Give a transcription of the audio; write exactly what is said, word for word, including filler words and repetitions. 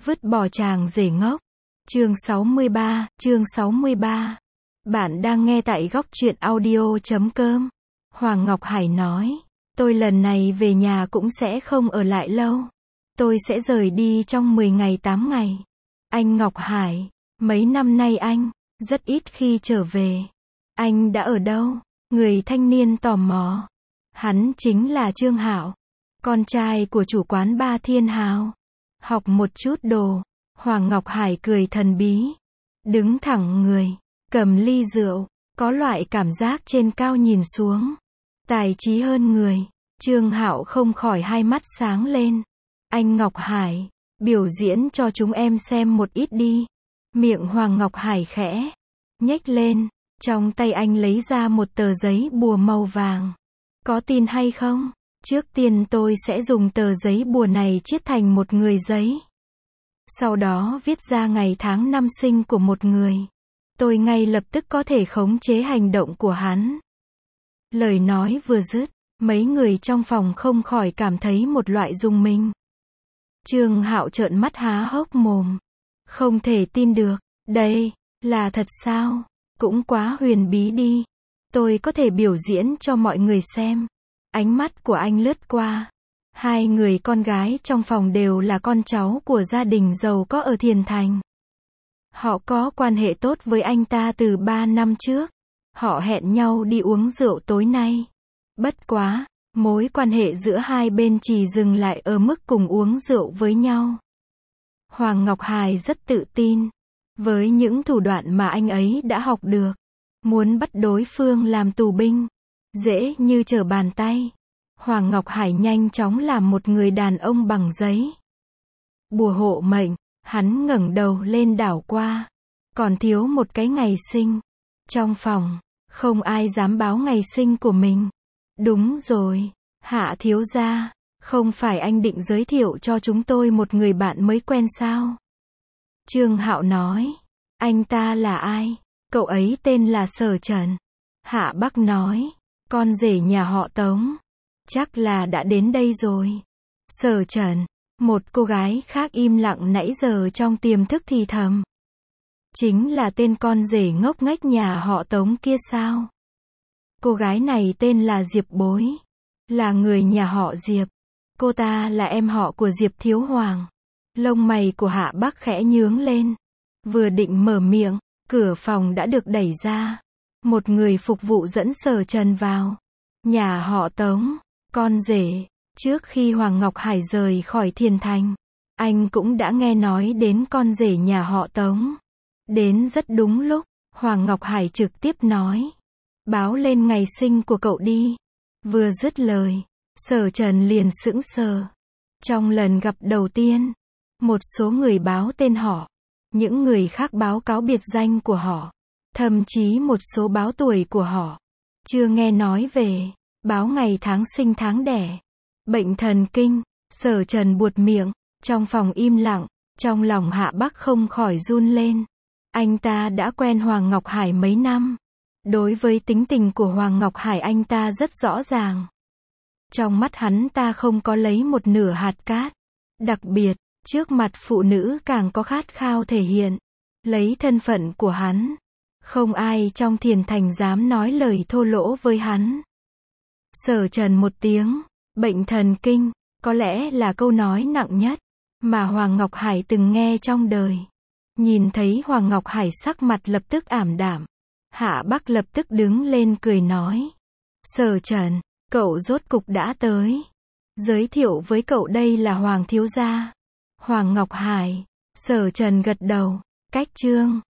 Vứt bỏ chàng rể ngốc. Chương sáu mươi ba, chương sáu mươi ba. Bạn đang nghe tại góc truyện audio chấm com. Hoàng Ngọc Hải nói, tôi lần này về nhà cũng sẽ không ở lại lâu. Tôi sẽ rời đi trong mười ngày tám ngày. Anh Ngọc Hải, mấy năm nay anh rất ít khi trở về. Anh đã ở đâu? Người thanh niên tò mò. Hắn chính là Trương Hạo, con trai của chủ quán Ba Thiên Hào. Học một chút đồ. Hoàng Ngọc Hải cười thần bí, đứng thẳng người, cầm ly rượu, có loại cảm giác trên cao nhìn xuống, tài trí hơn người. Trương Hạo không khỏi hai mắt sáng lên. Anh Ngọc Hải, biểu diễn cho chúng em xem một ít đi. Miệng Hoàng Ngọc Hải khẽ nhếch lên, trong tay anh lấy ra một tờ giấy bùa màu vàng. Có tin hay không? Trước tiên tôi sẽ dùng tờ giấy bùa này chiết thành một người giấy. Sau đó viết ra ngày tháng năm sinh của một người. Tôi ngay lập tức có thể khống chế hành động của hắn. Lời nói vừa dứt, mấy người trong phòng không khỏi cảm thấy một loại rung mình. Trương Hạo trợn mắt há hốc mồm. Không thể tin được, đây, là thật sao? Cũng quá huyền bí đi. Tôi có thể biểu diễn cho mọi người xem. Ánh mắt của anh lướt qua. Hai người con gái trong phòng đều là con cháu của gia đình giàu có ở Thiền Thành. Họ có quan hệ tốt với anh ta từ ba năm trước. Họ hẹn nhau đi uống rượu tối nay. Bất quá, mối quan hệ giữa hai bên chỉ dừng lại ở mức cùng uống rượu với nhau. Hoàng Ngọc Hải rất tự tin. Với những thủ đoạn mà anh ấy đã học được, muốn bắt đối phương làm tù binh, dễ như trở bàn tay. Hoàng Ngọc Hải nhanh chóng làm một người đàn ông bằng giấy. Bùa hộ mệnh, hắn ngẩng đầu lên đảo qua. Còn thiếu một cái ngày sinh. Trong phòng, không ai dám báo ngày sinh của mình. Đúng rồi, Hạ thiếu gia, không phải anh định giới thiệu cho chúng tôi một người bạn mới quen sao? Trương Hạo nói, anh ta là ai? Cậu ấy tên là Sở Trần. Hạ Bắc nói, con rể nhà họ Tống. Chắc là đã đến đây rồi. Sở Trần, một cô gái khác im lặng nãy giờ trong tiềm thức thì thầm. Chính là tên con rể ngốc nghếch nhà họ Tống kia sao? Cô gái này tên là Diệp Bối. Là người nhà họ Diệp. Cô ta là em họ của Diệp Thiếu Hoàng. Lông mày của Hạ Bắc khẽ nhướng lên. Vừa định mở miệng, cửa phòng đã được đẩy ra. Một người phục vụ dẫn Sở Trần vào. Nhà họ Tống, con rể. Trước khi Hoàng Ngọc Hải rời khỏi Thiền Thành, anh cũng đã nghe nói đến con rể nhà họ Tống. Đến rất đúng lúc, Hoàng Ngọc Hải trực tiếp nói. Báo lên ngày sinh của cậu đi. Vừa dứt lời, Sở Trần liền sững sờ. Trong lần gặp đầu tiên, một số người báo tên họ, những người khác báo cáo biệt danh của họ, thậm chí một số báo tuổi của họ. Chưa nghe nói về, báo ngày tháng sinh tháng đẻ. Bệnh thần kinh. Sở Trần buột miệng, trong phòng im lặng, trong lòng Hạ Bắc không khỏi run lên. Anh ta đã quen Hoàng Ngọc Hải mấy năm. Đối với tính tình của Hoàng Ngọc Hải anh ta rất rõ ràng. Trong mắt hắn ta không có lấy một nửa hạt cát. Đặc biệt, trước mặt phụ nữ càng có khát khao thể hiện. Lấy thân phận của hắn, không ai trong Thiền Thành dám nói lời thô lỗ với hắn. Sở Trần một tiếng, bệnh thần kinh, có lẽ là câu nói nặng nhất mà Hoàng Ngọc Hải từng nghe trong đời. Nhìn thấy Hoàng Ngọc Hải sắc mặt lập tức ảm đạm, Hạ Bắc lập tức đứng lên cười nói. Sở Trần, cậu rốt cục đã tới. Giới thiệu với cậu đây là Hoàng thiếu gia. Hoàng Ngọc Hải. Sở Trần gật đầu. Cách chương